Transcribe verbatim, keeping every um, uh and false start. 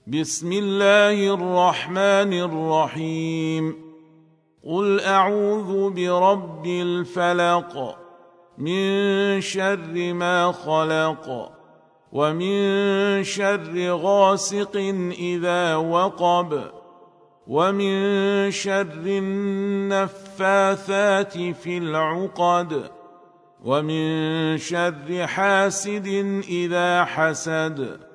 بسم الله الرحمن الرحيم قل أعوذ برب الفلق من شر ما خلق ومن شر غاسق إذا وقب ومن شر النفاثات في العقد ومن شر حاسد إذا حسد